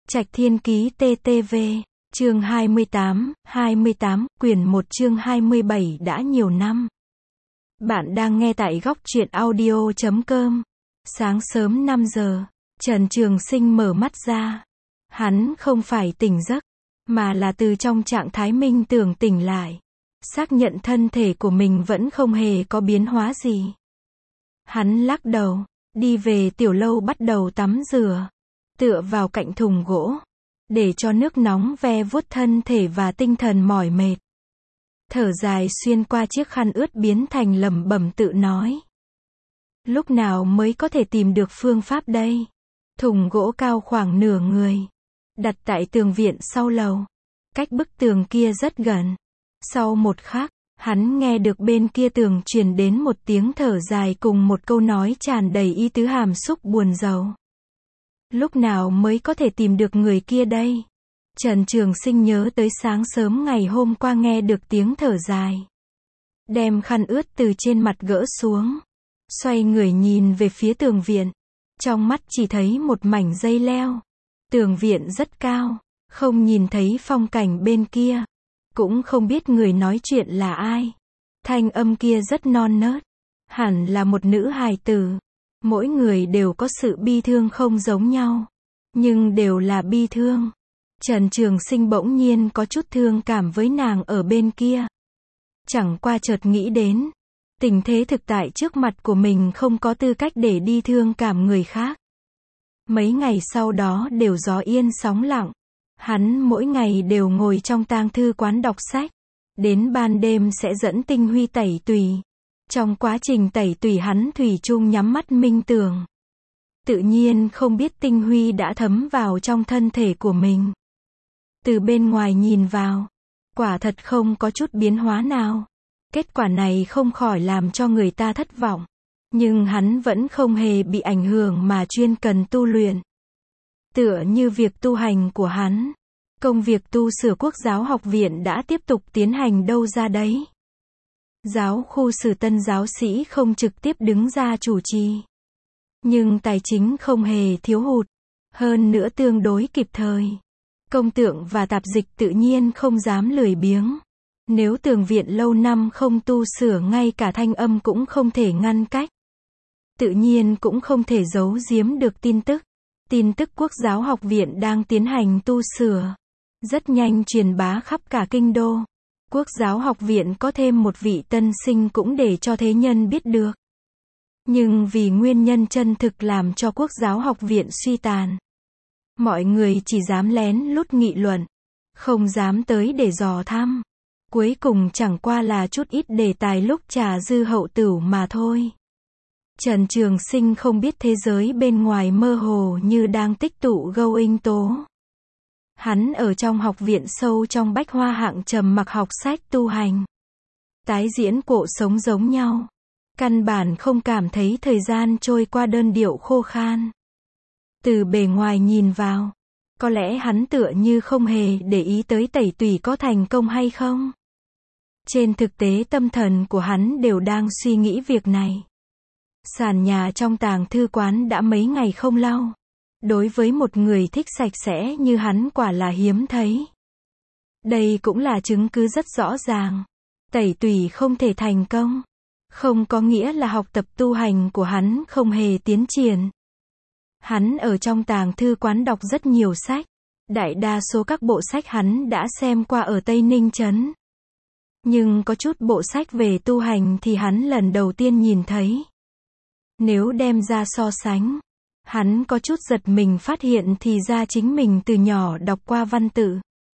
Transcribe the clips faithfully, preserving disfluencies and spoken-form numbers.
Trạch Thiên Ký tê tê vê, chương hai mươi tám, hai mươi tám, quyển một chương hai mươi bảy đã nhiều năm. Bạn đang nghe tại góc truyện audio chấm com. Sáng sớm năm giờ, Trần Trường Sinh mở mắt ra. Hắn không phải tỉnh giấc, mà là từ trong trạng thái minh tưởng tỉnh lại. Xác nhận thân thể của mình vẫn không hề có biến hóa gì. Hắn lắc đầu, đi về tiểu lâu bắt đầu tắm rửa. Tựa vào cạnh thùng gỗ, để cho nước nóng ve vuốt thân thể và tinh thần mỏi mệt. Thở dài xuyên qua chiếc khăn ướt biến thành lẩm bẩm tự nói. Lúc nào mới có thể tìm được phương pháp đây? Thùng gỗ cao khoảng nửa người, đặt tại tường viện sau lầu. Cách bức tường kia rất gần. Sau một khắc, hắn nghe được bên kia tường truyền đến một tiếng thở dài cùng một câu nói tràn đầy ý tứ hàm xúc buồn rầu. Lúc nào mới có thể tìm được người kia đây? Trần Trường Sinh nhớ tới sáng sớm ngày hôm qua nghe được tiếng thở dài. Đem khăn ướt từ trên mặt gỡ xuống. Xoay người nhìn về phía tường viện. Trong mắt chỉ thấy một mảnh dây leo. Tường viện rất cao, không nhìn thấy phong cảnh bên kia. Cũng không biết người nói chuyện là ai. Thanh âm kia rất non nớt. Hẳn là một nữ hài tử. Mỗi người đều có sự bi thương không giống nhau, nhưng đều là bi thương. Trần Trường Sinh bỗng nhiên có chút thương cảm với nàng ở bên kia. Chẳng qua chợt nghĩ đến, tình thế thực tại trước mặt của mình không có tư cách để đi thương cảm người khác. Mấy ngày sau đó đều gió yên sóng lặng. Hắn mỗi ngày đều ngồi trong tang thư quán đọc sách. Đến ban đêm sẽ dẫn Tinh Huy tẩy tùy. Trong quá trình tẩy tùy hắn thủy chung nhắm mắt minh tưởng. Tự nhiên không biết Tinh Huy đã thấm vào trong thân thể của mình. Từ bên ngoài nhìn vào, quả thật không có chút biến hóa nào. Kết quả này không khỏi làm cho người ta thất vọng. Nhưng hắn vẫn không hề bị ảnh hưởng mà chuyên cần tu luyện. Tựa như việc tu hành của hắn, công việc tu sửa Quốc giáo học viện đã tiếp tục tiến hành đâu ra đấy. Giáo khu sử tân giáo sĩ không trực tiếp đứng ra chủ trì. Nhưng tài chính không hề thiếu hụt. Hơn nữa tương đối kịp thời. Công tượng và tạp dịch tự nhiên không dám lười biếng. Nếu tường viện lâu năm không tu sửa ngay cả thanh âm cũng không thể ngăn cách. Tự nhiên cũng không thể giấu giếm được tin tức. Tin tức Quốc giáo học viện đang tiến hành tu sửa. Rất nhanh truyền bá khắp cả kinh đô. Quốc giáo học viện có thêm một vị tân sinh cũng để cho thế nhân biết được. Nhưng vì nguyên nhân chân thực làm cho Quốc giáo học viện suy tàn. Mọi người chỉ dám lén lút nghị luận. Không dám tới để dò thăm. Cuối cùng chẳng qua là chút ít đề tài lúc trà dư hậu tửu mà thôi. Trần Trường Sinh không biết thế giới bên ngoài mơ hồ như đang tích tụ going tố. Hắn ở trong học viện sâu trong bách hoa hạng trầm mặc học sách tu hành. Tái diễn cuộc sống giống nhau. Căn bản không cảm thấy thời gian trôi qua đơn điệu khô khan. Từ bề ngoài nhìn vào, có lẽ hắn tựa như không hề để ý tới tẩy tùy có thành công hay không. Trên thực tế tâm thần của hắn đều đang suy nghĩ việc này. Sàn nhà trong tàng thư quán đã mấy ngày không lau. Đối với một người thích sạch sẽ như hắn quả là hiếm thấy. Đây cũng là chứng cứ rất rõ ràng. Tẩy tùy không thể thành công. Không có nghĩa là học tập tu hành của hắn không hề tiến triển. Hắn ở trong tàng thư quán đọc rất nhiều sách. Đại đa số các bộ sách hắn đã xem qua ở Tây Ninh Trấn. Nhưng có chút bộ sách về tu hành thì hắn lần đầu tiên nhìn thấy. Nếu đem ra so sánh, hắn có chút giật mình phát hiện thì ra chính mình từ nhỏ đọc qua văn tự.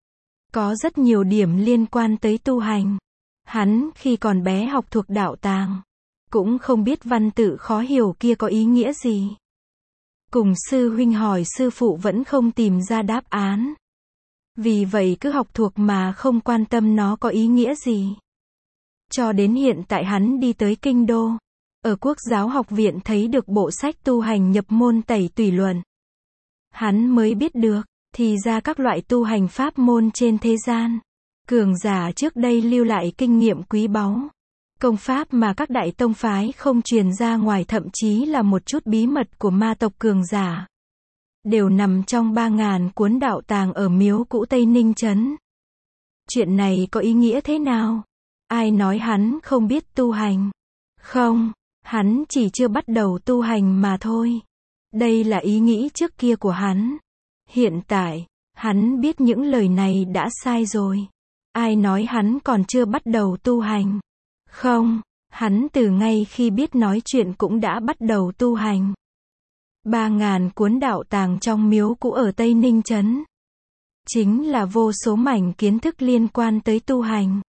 Có rất nhiều điểm liên quan tới tu hành. Hắn khi còn bé học thuộc đạo tàng. Cũng không biết văn tự khó hiểu kia có ý nghĩa gì. Cùng sư huynh hỏi sư phụ vẫn không tìm ra đáp án. Vì vậy cứ học thuộc mà không quan tâm nó có ý nghĩa gì. Cho đến hiện tại hắn đi tới kinh đô. Ở Quốc giáo học viện thấy được bộ sách tu hành nhập môn tẩy tùy luận. Hắn mới biết được, thì ra các loại tu hành pháp môn trên thế gian. Cường giả trước đây lưu lại kinh nghiệm quý báu. Công pháp mà các đại tông phái không truyền ra ngoài thậm chí là một chút bí mật của ma tộc cường giả. đều nằm trong ba ngàn cuốn đạo tàng ở miếu cũ Tây Ninh Trấn. Chuyện này có ý nghĩa thế nào? Ai nói hắn không biết tu hành? Không, hắn chỉ chưa bắt đầu tu hành mà thôi. Đây là ý nghĩ trước kia của hắn. Hiện tại, hắn biết những lời này đã sai rồi. Ai nói hắn còn chưa bắt đầu tu hành? Không, hắn từ ngay khi biết nói chuyện cũng đã bắt đầu tu hành. Ba ngàn cuốn đạo tàng trong miếu cũ ở Tây Ninh Trấn chính là vô số mảnh kiến thức liên quan tới tu hành.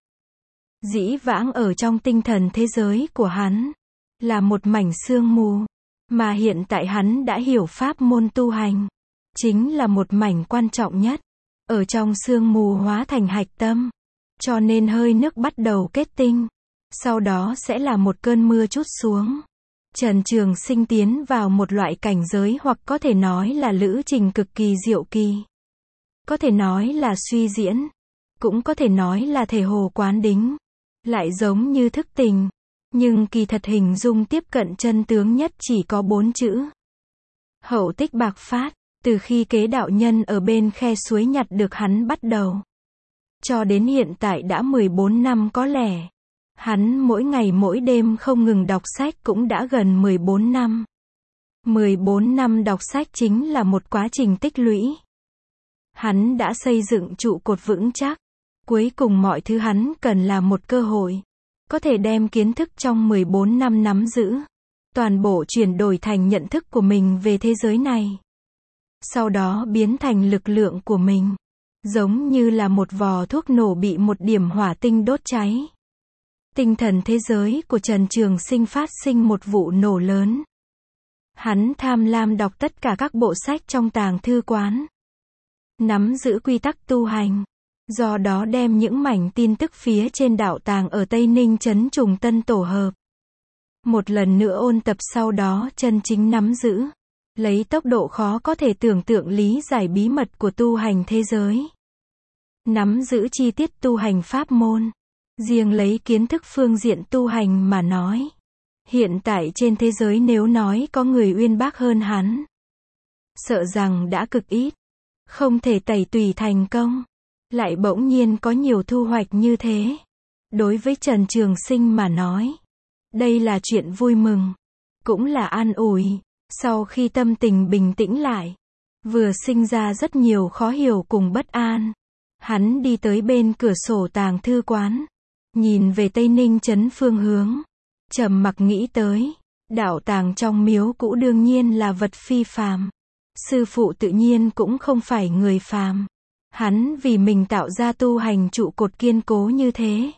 Dĩ vãng ở trong tinh thần thế giới của hắn là một mảnh sương mù, mà hiện tại hắn đã hiểu pháp môn tu hành chính là một mảnh quan trọng nhất, ở trong sương mù hóa thành hạch tâm, cho nên hơi nước bắt đầu kết tinh, sau đó sẽ là một cơn mưa trút xuống. Trần Trường Sinh tiến vào một loại cảnh giới hoặc có thể nói là lữ trình cực kỳ diệu kỳ. Có thể nói là suy diễn, cũng có thể nói là thể hồ quán đính, lại giống như thức tỉnh, nhưng kỳ thật hình dung tiếp cận chân tướng nhất chỉ có bốn chữ. Hậu tích bạc phát, từ khi kế đạo nhân ở bên khe suối nhặt được hắn bắt đầu, cho đến hiện tại đã mười bốn năm có lẽ. Hắn mỗi ngày mỗi đêm không ngừng đọc sách cũng đã gần mười bốn năm. mười bốn năm đọc sách chính là một quá trình tích lũy. Hắn đã xây dựng trụ cột vững chắc. Cuối cùng mọi thứ hắn cần là một cơ hội. Có thể đem kiến thức trong mười bốn năm nắm giữ. Toàn bộ chuyển đổi thành nhận thức của mình về thế giới này. Sau đó biến thành lực lượng của mình. Giống như là một vò thuốc nổ bị một điểm hỏa tinh đốt cháy. Tinh thần thế giới của Trần Trường Sinh phát sinh một vụ nổ lớn. Hắn tham lam đọc tất cả các bộ sách trong tàng thư quán. Nắm giữ quy tắc tu hành. Do đó đem những mảnh tin tức phía trên đạo tàng ở Tây Ninh Trấn trùng tân tổ hợp. Một lần nữa ôn tập sau đó chân chính nắm giữ. Lấy tốc độ khó có thể tưởng tượng lý giải bí mật của tu hành thế giới. Nắm giữ chi tiết tu hành pháp môn. Riêng lấy kiến thức phương diện tu hành mà nói. Hiện tại trên thế giới nếu nói có người uyên bác hơn hắn, sợ rằng đã cực ít. Không thể tẩy tùy thành công. Lại bỗng nhiên có nhiều thu hoạch như thế. Đối với Trần Trường Sinh mà nói, đây là chuyện vui mừng. Cũng là an ủi. Sau khi tâm tình bình tĩnh lại, vừa sinh ra rất nhiều khó hiểu cùng bất an. Hắn đi tới bên cửa sổ tàng thư quán. Nhìn về Tây Ninh Trấn phương hướng. Trầm mặc nghĩ tới. Đạo tàng trong miếu cũ đương nhiên là vật phi phàm. Sư phụ tự nhiên cũng không phải người phàm. Hắn vì mình tạo ra tu hành trụ cột kiên cố như thế.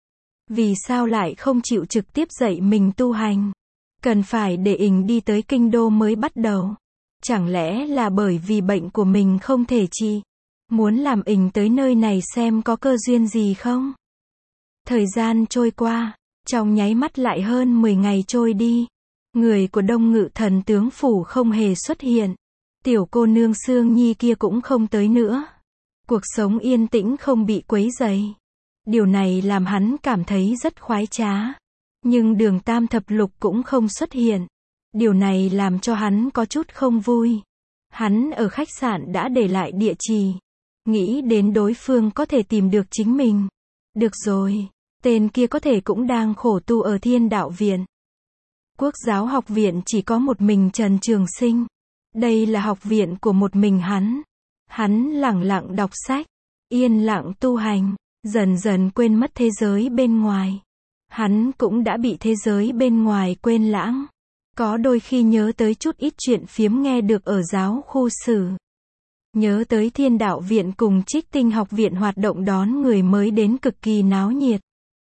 Vì sao lại không chịu trực tiếp dạy mình tu hành? Cần phải để ình đi tới kinh đô mới bắt đầu. Chẳng lẽ là bởi vì bệnh của mình không thể trị? Muốn làm ình tới nơi này xem có cơ duyên gì không? Thời gian trôi qua, trong nháy mắt lại hơn mười ngày trôi đi. Người của Đông Ngự Thần tướng phủ không hề xuất hiện. Tiểu cô nương Sương Nhi kia cũng không tới nữa. Cuộc sống yên tĩnh không bị quấy rầy. Điều này làm hắn cảm thấy rất khoái trá. Nhưng Đường Tam Thập Lục cũng không xuất hiện. Điều này làm cho hắn có chút không vui. Hắn ở khách sạn đã để lại địa chỉ. Nghĩ đến đối phương có thể tìm được chính mình. Được rồi, tên kia có thể cũng đang khổ tu ở Thiên Đạo Viện. Quốc giáo học viện chỉ có một mình Trần Trường Sinh. Đây là học viện của một mình hắn. Hắn lẳng lặng đọc sách, yên lặng tu hành, dần dần quên mất thế giới bên ngoài. Hắn cũng đã bị thế giới bên ngoài quên lãng. Có đôi khi nhớ tới chút ít chuyện phiếm nghe được ở giáo khu sử. Nhớ tới Thiên Đạo Viện cùng Trích Tinh học viện hoạt động đón người mới đến cực kỳ náo nhiệt.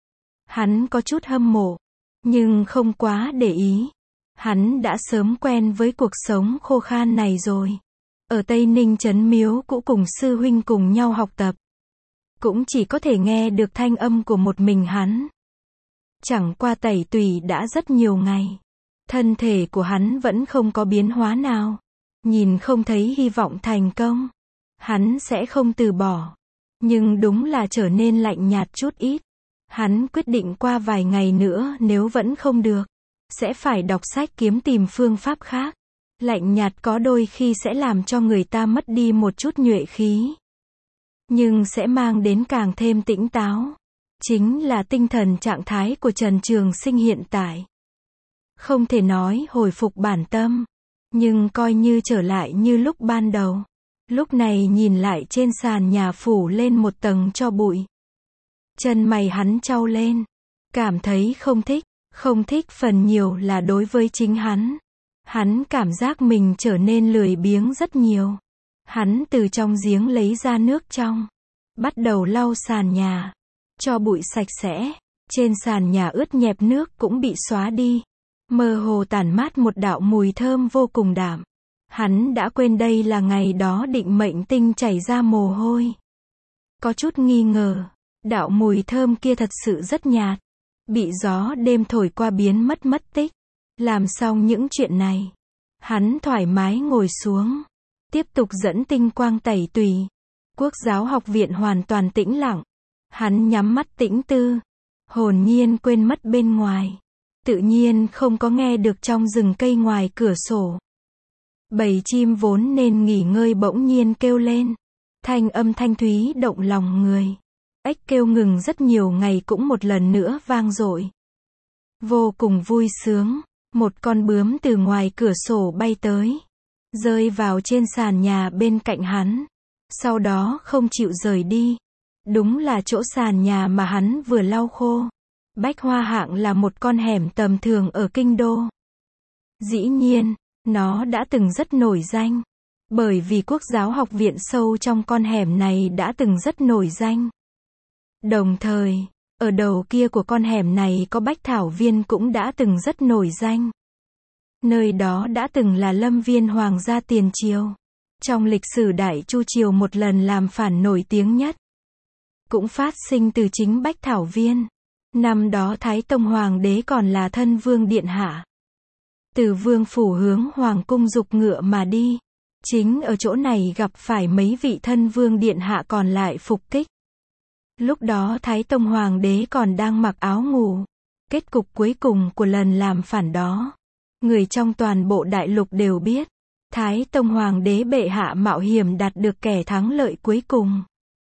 Hắn có chút hâm mộ, nhưng không quá để ý. Hắn đã sớm quen với cuộc sống khô khan này rồi. Ở Tây Ninh Trấn miếu cũ cùng sư huynh cùng nhau học tập. Cũng chỉ có thể nghe được thanh âm của một mình hắn. Chẳng qua tẩy tùy đã rất nhiều ngày. Thân thể của hắn vẫn không có biến hóa nào. Nhìn không thấy hy vọng thành công. Hắn sẽ không từ bỏ. Nhưng đúng là trở nên lạnh nhạt chút ít. Hắn quyết định qua vài ngày nữa nếu vẫn không được. Sẽ phải đọc sách kiếm tìm phương pháp khác. Lạnh nhạt có đôi khi sẽ làm cho người ta mất đi một chút nhuệ khí, nhưng sẽ mang đến càng thêm tỉnh táo. Chính là tinh thần trạng thái của Trần Trường Sinh hiện tại. Không thể nói hồi phục bản tâm, nhưng coi như trở lại như lúc ban đầu. Lúc này nhìn lại trên sàn nhà phủ lên một tầng tro bụi. Chân mày hắn chau lên, cảm thấy không thích, không thích phần nhiều là đối với chính hắn. Hắn cảm giác mình trở nên lười biếng rất nhiều. Hắn từ trong giếng lấy ra nước trong, bắt đầu lau sàn nhà, cho bụi sạch sẽ. Trên sàn nhà ướt nhẹp nước cũng bị xóa đi, mơ hồ tản mát một đạo mùi thơm vô cùng đạm. Hắn đã quên đây là ngày đó Định Mệnh Tinh chảy ra mồ hôi. Có chút nghi ngờ, đạo mùi thơm kia thật sự rất nhạt, bị gió đêm thổi qua biến mất mất tích. Làm xong những chuyện này, hắn thoải mái ngồi xuống, tiếp tục dẫn tinh quang tẩy tùy. Quốc giáo học viện hoàn toàn tĩnh lặng. Hắn nhắm mắt tĩnh tư, hồn nhiên quên mất bên ngoài. Tự nhiên không có nghe được trong rừng cây ngoài cửa sổ. Bầy chim vốn nên nghỉ ngơi bỗng nhiên kêu lên. Thanh âm thanh thúy động lòng người. Ếch kêu ngừng rất nhiều ngày cũng một lần nữa vang dội. Vô cùng vui sướng. Một con bướm từ ngoài cửa sổ bay tới, rơi vào trên sàn nhà bên cạnh hắn. Sau đó không chịu rời đi. Đúng là chỗ sàn nhà mà hắn vừa lau khô. Bách Hoa Hạng là một con hẻm tầm thường ở kinh đô. Dĩ nhiên, nó đã từng rất nổi danh. Bởi vì Quốc giáo học viện sâu trong con hẻm này đã từng rất nổi danh. Đồng thời, ở đầu kia của con hẻm này có Bách Thảo Viên cũng đã từng rất nổi danh. Nơi đó đã từng là lâm viên hoàng gia tiền triều. Trong lịch sử Đại Chu Triều một lần làm phản nổi tiếng nhất, cũng phát sinh từ chính Bách Thảo Viên. Năm đó Thái Tông Hoàng đế còn là thân vương điện hạ. Từ vương phủ hướng hoàng cung dục ngựa mà đi. Chính ở chỗ này gặp phải mấy vị thân vương điện hạ còn lại phục kích. Lúc đó Thái Tông Hoàng đế còn đang mặc áo ngủ. Kết cục cuối cùng của lần làm phản đó, người trong toàn bộ đại lục đều biết. Thái Tông Hoàng đế bệ hạ mạo hiểm đạt được kẻ thắng lợi cuối cùng.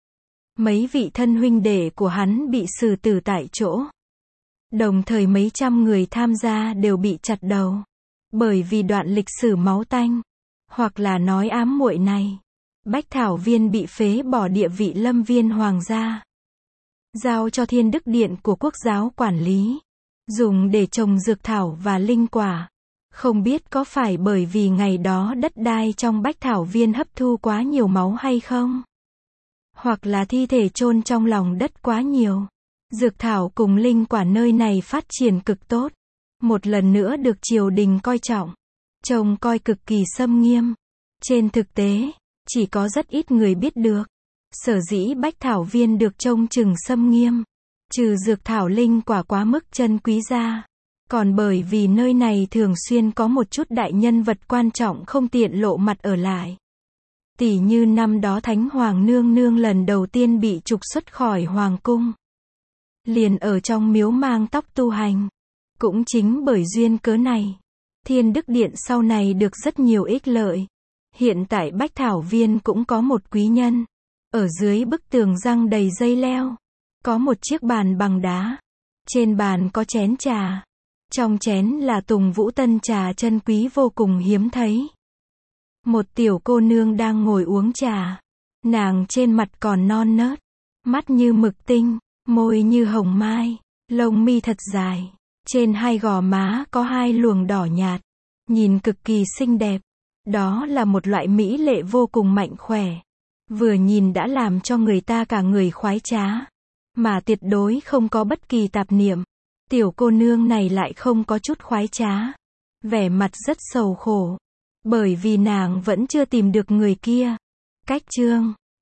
Mấy vị thân huynh đệ của hắn bị xử tử tại chỗ. Đồng thời mấy trăm người tham gia đều bị chặt đầu. Bởi vì đoạn lịch sử máu tanh, hoặc là nói ám muội này, Bách Thảo Viên bị phế bỏ địa vị lâm viên hoàng gia, giao cho Thiên Đức Điện của Quốc giáo quản lý, dùng để trồng dược thảo và linh quả. Không biết có phải bởi vì ngày đó đất đai trong Bách Thảo Viên hấp thu quá nhiều máu hay không? Hoặc là thi thể chôn trong lòng đất quá nhiều. Dược thảo cùng linh quả nơi này phát triển cực tốt. Một lần nữa được triều đình coi trọng. Trông coi cực kỳ xâm nghiêm. Trên thực tế, chỉ có rất ít người biết được. Sở dĩ Bách Thảo Viên được trông chừng xâm nghiêm, trừ dược thảo linh quả quá mức chân quý ra, còn bởi vì nơi này thường xuyên có một chút đại nhân vật quan trọng không tiện lộ mặt ở lại. Tỉ như năm đó Thánh Hoàng nương nương lần đầu tiên bị trục xuất khỏi hoàng cung, liền ở trong miếu mang tóc tu hành. Cũng chính bởi duyên cớ này, Thiên Đức Điện sau này được rất nhiều ích lợi. Hiện tại Bách Thảo Viên cũng có một quý nhân. Ở dưới bức tường răng đầy dây leo, có một chiếc bàn bằng đá. Trên bàn có chén trà. Trong chén là Tùng Vũ Tân trà chân quý vô cùng hiếm thấy. Một tiểu cô nương đang ngồi uống trà. Nàng trên mặt còn non nớt, mắt như mực tinh, môi như hồng mai, lông mi thật dài. Trên hai gò má có hai luồng đỏ nhạt, nhìn cực kỳ xinh đẹp. Đó là một loại mỹ lệ vô cùng mạnh khỏe. Vừa nhìn đã làm cho người ta cả người khoái trá, mà tuyệt đối không có bất kỳ tạp niệm. Tiểu cô nương này lại không có chút khoái trá, vẻ mặt rất sầu khổ, bởi vì nàng vẫn chưa tìm được người kia. Cách chương